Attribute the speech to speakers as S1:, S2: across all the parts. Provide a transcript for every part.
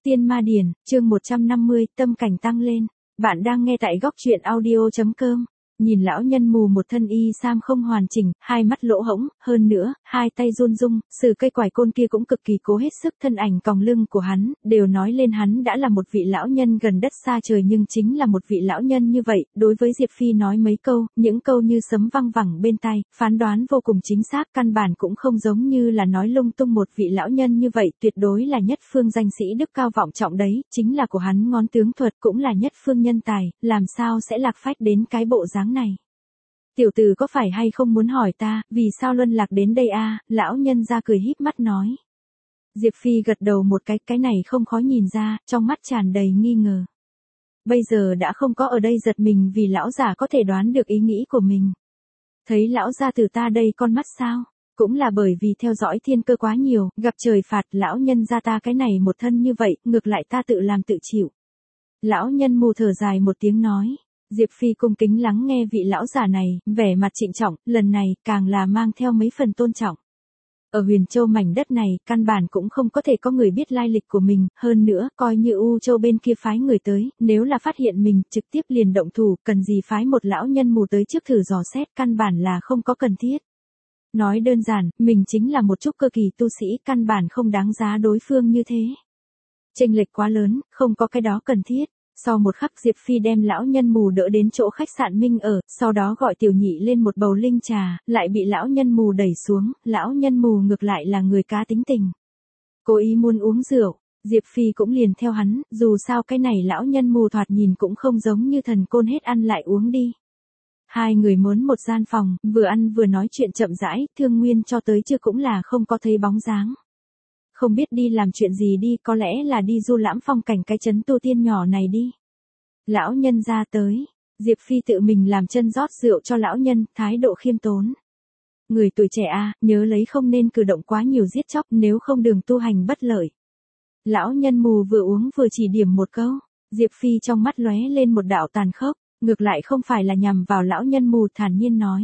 S1: Tiên Ma Điển, chương 150, tâm cảnh tăng lên. Bạn đang nghe tại góc truyện audio.com. Nhìn lão nhân mù một thân y sam không hoàn chỉnh, hai mắt lỗ hổng, hơn nữa, hai tay run rung, sử cây quải côn kia cũng cực kỳ cố hết sức, thân ảnh còng lưng của hắn, đều nói lên hắn đã là một vị lão nhân gần đất xa trời, nhưng chính là một vị lão nhân như vậy, đối với Diệp Phi nói mấy câu, những câu như sấm vang vẳng bên tai, phán đoán vô cùng chính xác, căn bản cũng không giống như là nói lung tung. Một vị lão nhân như vậy, tuyệt đối là nhất phương danh sĩ đức cao vọng trọng đấy, chính là của hắn ngón tướng thuật cũng là nhất phương nhân tài, làm sao sẽ lạc phách đến cái bộ dáng này. Tiểu tử có phải hay không muốn hỏi ta, vì sao luân lạc đến đây a? Lão nhân ra cười híp mắt nói. Diệp Phi gật đầu một cái này không khó nhìn ra, trong mắt tràn đầy nghi ngờ. Bây giờ đã không có ở đây giật mình vì lão giả có thể đoán được ý nghĩ của mình. Thấy lão gia từ ta đây con mắt sao? Cũng là bởi vì theo dõi thiên cơ quá nhiều, gặp trời phạt, lão nhân ra ta cái này một thân như vậy, ngược lại ta tự làm tự chịu. Lão nhân mù thở dài một tiếng nói. Diệp Phi cung kính lắng nghe vị lão giả này, vẻ mặt trịnh trọng, lần này càng là mang theo mấy phần tôn trọng. Ở Huyền Châu mảnh đất này, căn bản cũng không có thể có người biết lai lịch của mình, hơn nữa, coi như U Châu bên kia phái người tới, nếu là phát hiện mình, trực tiếp liền động thủ, cần gì phái một lão nhân mù tới trước thử dò xét, căn bản là không có cần thiết. Nói đơn giản, mình chính là một chút cơ kỳ tu sĩ, căn bản không đáng giá đối phương như thế. Chênh lệch quá lớn, không có cái đó cần thiết. Sau một khắc Diệp Phi đem lão nhân mù đỡ đến chỗ khách sạn Minh ở, sau đó gọi tiểu nhị lên một bầu linh trà, lại bị lão nhân mù đẩy xuống, lão nhân mù ngược lại là người cá tính tình. Cố ý muốn uống rượu, Diệp Phi cũng liền theo hắn, dù sao cái này lão nhân mù thoạt nhìn cũng không giống như thần côn, hết ăn lại uống đi. Hai người mướn một gian phòng, vừa ăn vừa nói chuyện chậm rãi, Thương Nguyên cho tới chưa cũng là không có thấy bóng dáng. Không biết đi làm chuyện gì đi, có lẽ là đi du lãm phong cảnh cái trấn tu tiên nhỏ này đi. Lão nhân ra tới, Diệp Phi tự mình làm chân rót rượu cho lão nhân, thái độ khiêm tốn. Người tuổi trẻ a, nhớ lấy không nên cử động quá nhiều giết chóc, nếu không đường tu hành bất lợi. Lão nhân mù vừa uống vừa chỉ điểm một câu, Diệp Phi trong mắt lóe lên một đạo tàn khốc, ngược lại không phải là nhằm vào lão nhân mù, thản nhiên nói.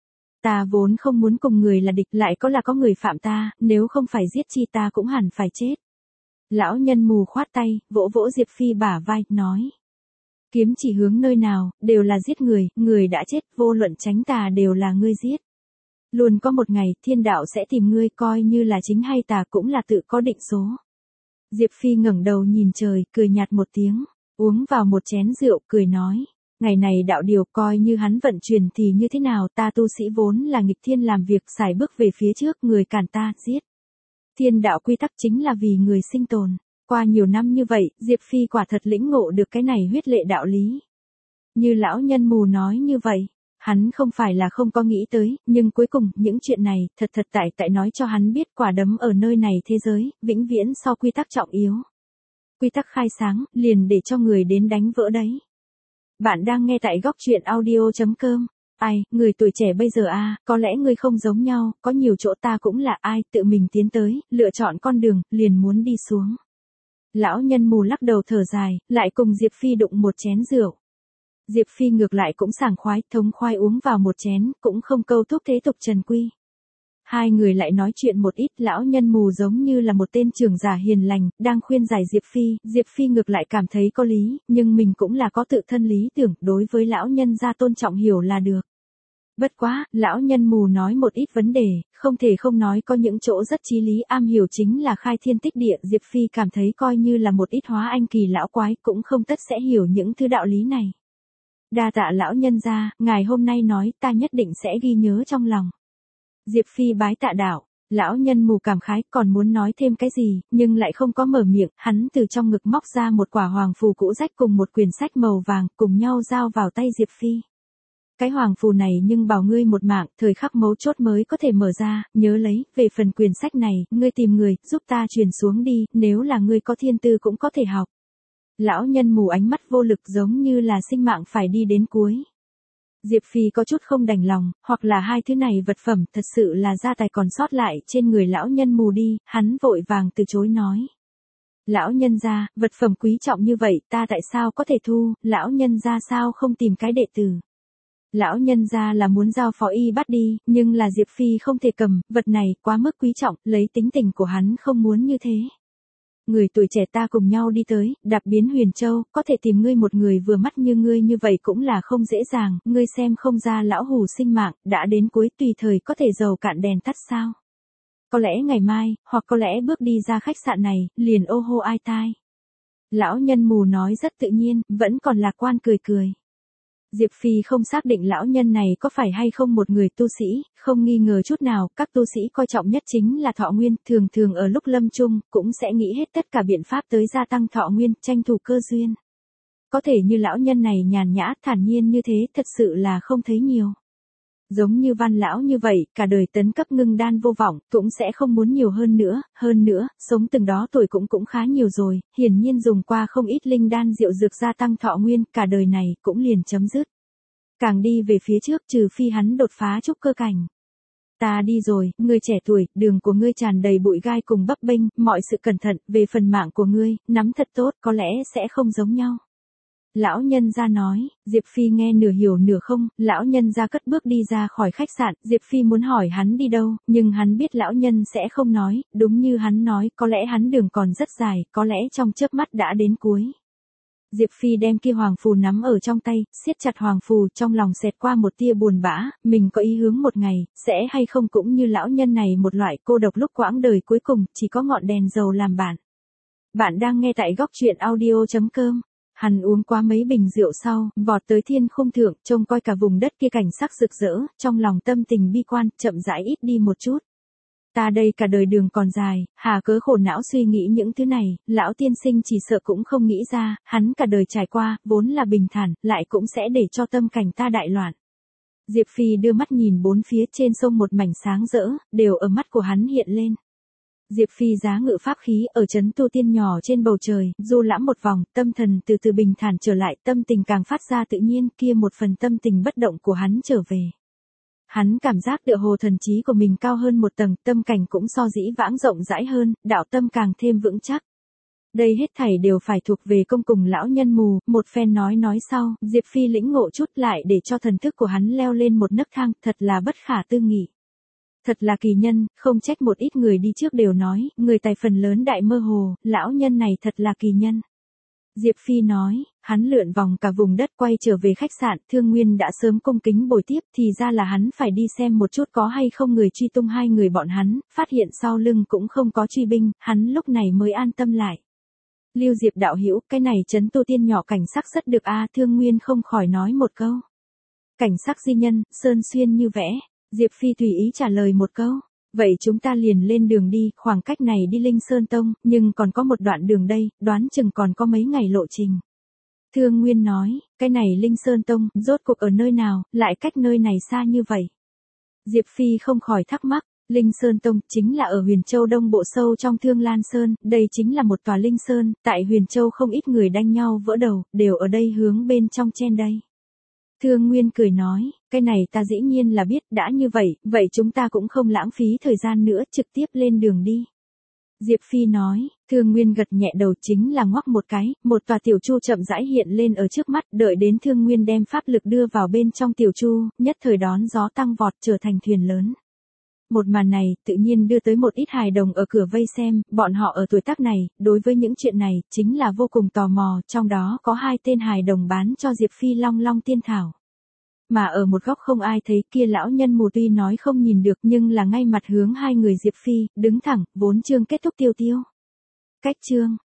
S1: Ta vốn không muốn cùng người là địch, lại có người phạm ta, nếu không phải giết chi ta cũng hẳn phải chết. Lão nhân mù khoát tay, vỗ vỗ Diệp Phi bả vai, nói. Kiếm chỉ hướng nơi nào, đều là giết người, người đã chết, vô luận tránh tà đều là ngươi giết. Luôn có một ngày, thiên đạo sẽ tìm ngươi, coi như là chính hay tà cũng là tự có định số. Diệp Phi ngẩng đầu nhìn trời, cười nhạt một tiếng, uống vào một chén rượu, cười nói. Ngày này đạo điều coi như hắn vận chuyển thì như thế nào, ta tu sĩ vốn là nghịch thiên làm việc, xài bước về phía trước, người cản ta, giết. Thiên đạo quy tắc chính là vì người sinh tồn. Qua nhiều năm như vậy, Diệp Phi quả thật lĩnh ngộ được cái này huyết lệ đạo lý. Như lão nhân mù nói như vậy, hắn không phải là không có nghĩ tới, nhưng cuối cùng, những chuyện này, thật tại nói cho hắn biết quả đấm ở nơi này thế giới, vĩnh viễn so quy tắc trọng yếu. Quy tắc khai sáng, liền để cho người đến đánh vỡ đấy. Bạn đang nghe tại góc truyện audio.com. Ai, người tuổi trẻ bây giờ có lẽ ngươi không giống nhau, có nhiều chỗ ta cũng là ai, tự mình tiến tới, lựa chọn con đường, liền muốn đi xuống. Lão nhân mù lắc đầu thở dài, lại cùng Diệp Phi đụng một chén rượu. Diệp Phi ngược lại cũng sảng khoái, thống khoái uống vào một chén, cũng không câu thúc thế tục trần quy. Hai người lại nói chuyện một ít, lão nhân mù giống như là một tên trưởng giả hiền lành, đang khuyên giải Diệp Phi ngược lại cảm thấy có lý, nhưng mình cũng là có tự thân lý tưởng, đối với lão nhân gia tôn trọng hiểu là được. Bất quá, lão nhân mù nói một ít vấn đề, không thể không nói có những chỗ rất chí lý, am hiểu chính là khai thiên tích địa, Diệp Phi cảm thấy coi như là một ít hóa anh kỳ lão quái cũng không tất sẽ hiểu những thứ đạo lý này. Đa tạ lão nhân gia, ngài hôm nay nói ta nhất định sẽ ghi nhớ trong lòng. Diệp Phi bái tạ đạo, lão nhân mù cảm khái, còn muốn nói thêm cái gì, nhưng lại không có mở miệng, hắn từ trong ngực móc ra một quả hoàng phù cũ rách cùng một quyển sách màu vàng, cùng nhau giao vào tay Diệp Phi. Cái hoàng phù này nhưng bảo ngươi một mạng, thời khắc mấu chốt mới có thể mở ra, nhớ lấy, về phần quyển sách này, ngươi tìm người, giúp ta truyền xuống đi, nếu là ngươi có thiên tư cũng có thể học. Lão nhân mù ánh mắt vô lực giống như là sinh mạng phải đi đến cuối. Diệp Phi có chút không đành lòng, hoặc là hai thứ này vật phẩm thật sự là gia tài còn sót lại trên người lão nhân mù đi, hắn vội vàng từ chối nói. Lão nhân gia, vật phẩm quý trọng như vậy ta tại sao có thể thu, lão nhân gia sao không tìm cái đệ tử. Lão nhân gia là muốn giao phó y bắt đi, nhưng là Diệp Phi không thể cầm, vật này quá mức quý trọng, lấy tính tình của hắn không muốn như thế. Người tuổi trẻ ta cùng nhau đi tới, đạp biến Huyền Châu, có thể tìm ngươi một người vừa mắt như ngươi như vậy cũng là không dễ dàng, ngươi xem không ra lão hủ sinh mạng, đã đến cuối tùy thời có thể dầu cạn đèn tắt sao. Có lẽ ngày mai, hoặc có lẽ bước đi ra khách sạn này, liền ô hô ai tai. Lão nhân mù nói rất tự nhiên, vẫn còn lạc quan cười cười. Diệp Phi không xác định lão nhân này có phải hay không một người tu sĩ, không nghi ngờ chút nào, các tu sĩ coi trọng nhất chính là thọ nguyên, thường thường ở lúc lâm chung, cũng sẽ nghĩ hết tất cả biện pháp tới gia tăng thọ nguyên, tranh thủ cơ duyên. Có thể như lão nhân này nhàn nhã, thản nhiên như thế, thật sự là không thấy nhiều. Giống như Văn lão như vậy, cả đời tấn cấp ngưng đan vô vọng, cũng sẽ không muốn nhiều hơn nữa, sống từng đó tuổi cũng khá nhiều rồi, hiển nhiên dùng qua không ít linh đan diệu dược gia tăng thọ nguyên, cả đời này cũng liền chấm dứt. Càng đi về phía trước trừ phi hắn đột phá trúc cơ cảnh. Ta đi rồi, ngươi trẻ tuổi, đường của ngươi tràn đầy bụi gai cùng bấp bênh, mọi sự cẩn thận, về phần mạng của ngươi, nắm thật tốt, có lẽ sẽ không giống nhau. Lão nhân gia nói, Diệp Phi nghe nửa hiểu nửa không, lão nhân gia cất bước đi ra khỏi khách sạn, Diệp Phi muốn hỏi hắn đi đâu, nhưng hắn biết lão nhân sẽ không nói, đúng như hắn nói, có lẽ hắn đường còn rất dài, có lẽ trong chớp mắt đã đến cuối. Diệp Phi đem kia hoàng phù nắm ở trong tay, siết chặt hoàng phù, trong lòng xẹt qua một tia buồn bã, mình có ý hướng một ngày, sẽ hay không cũng như lão nhân này một loại cô độc lúc quãng đời cuối cùng, chỉ có ngọn đèn dầu làm bạn. Bạn đang nghe tại góc truyện audio.com. Hắn uống qua mấy bình rượu sau, vọt tới thiên khung thượng, trông coi cả vùng đất kia cảnh sắc rực rỡ, trong lòng tâm tình bi quan, chậm rãi ít đi một chút. Ta đây cả đời đường còn dài, hà cớ khổ não suy nghĩ những thứ này, lão tiên sinh chỉ sợ cũng không nghĩ ra, hắn cả đời trải qua, vốn là bình thản, lại cũng sẽ để cho tâm cảnh ta đại loạn. Diệp Phi đưa mắt nhìn bốn phía trên sông một mảnh sáng rỡ, đều ở mắt của hắn hiện lên. Diệp Phi giá ngự pháp khí ở trấn tu tiên nhỏ trên bầu trời, du lãm một vòng, tâm thần từ từ bình thản trở lại, tâm tình càng phát ra tự nhiên, kia một phần tâm tình bất động của hắn trở về. Hắn cảm giác tựa hồ thần trí của mình cao hơn một tầng, tâm cảnh cũng so dĩ vãng rộng rãi hơn, đạo tâm càng thêm vững chắc. Đây hết thảy đều phải thuộc về công cùng lão nhân mù, một phen nói sau, Diệp Phi lĩnh ngộ chút lại để cho thần thức của hắn leo lên một nấc thang, thật là bất khả tư nghị. Thật là kỳ nhân, không trách một ít người đi trước đều nói, người tài phần lớn đại mơ hồ, lão nhân này thật là kỳ nhân. Diệp Phi nói, hắn lượn vòng cả vùng đất quay trở về khách sạn, Thương Nguyên đã sớm cung kính bồi tiếp, thì ra là hắn phải đi xem một chút có hay không người truy tung hai người bọn hắn, phát hiện sau lưng cũng không có truy binh, hắn lúc này mới an tâm lại. Lưu Diệp đạo hữu, cái này trấn tu tiên nhỏ cảnh sắc rất được a, Thương Nguyên không khỏi nói một câu. Cảnh sắc di nhân, sơn xuyên như vẽ. Diệp Phi tùy ý trả lời một câu, vậy chúng ta liền lên đường đi, khoảng cách này đi Linh Sơn Tông, nhưng còn có một đoạn đường đây, đoán chừng còn có mấy ngày lộ trình. Thương Nguyên nói, cái này Linh Sơn Tông, rốt cuộc ở nơi nào, lại cách nơi này xa như vậy. Diệp Phi không khỏi thắc mắc, Linh Sơn Tông chính là ở Huyền Châu Đông bộ sâu trong Thương Lan Sơn, đây chính là một tòa Linh Sơn, tại Huyền Châu không ít người đanh nhau vỡ đầu, đều ở đây hướng bên trong chen đây. Thương Nguyên cười nói, cái này ta dĩ nhiên là biết, đã như vậy chúng ta cũng không lãng phí thời gian nữa, trực tiếp lên đường đi. Diệp Phi nói, Thương Nguyên gật nhẹ đầu, chính là ngoắc một cái, một tòa tiểu chu chậm rãi hiện lên ở trước mắt, đợi đến Thương Nguyên đem pháp lực đưa vào bên trong tiểu chu, nhất thời đón gió tăng vọt trở thành thuyền lớn. Một màn này, tự nhiên đưa tới một ít hài đồng ở cửa vây xem, bọn họ ở tuổi tác này, đối với những chuyện này, chính là vô cùng tò mò, trong đó có hai tên hài đồng bán cho Diệp Phi long long tiên thảo. Mà ở một góc không ai thấy, kia lão nhân mù tuy nói không nhìn được nhưng là ngay mặt hướng hai người Diệp Phi, đứng thẳng, vốn chương kết thúc tiêu. Cách chương.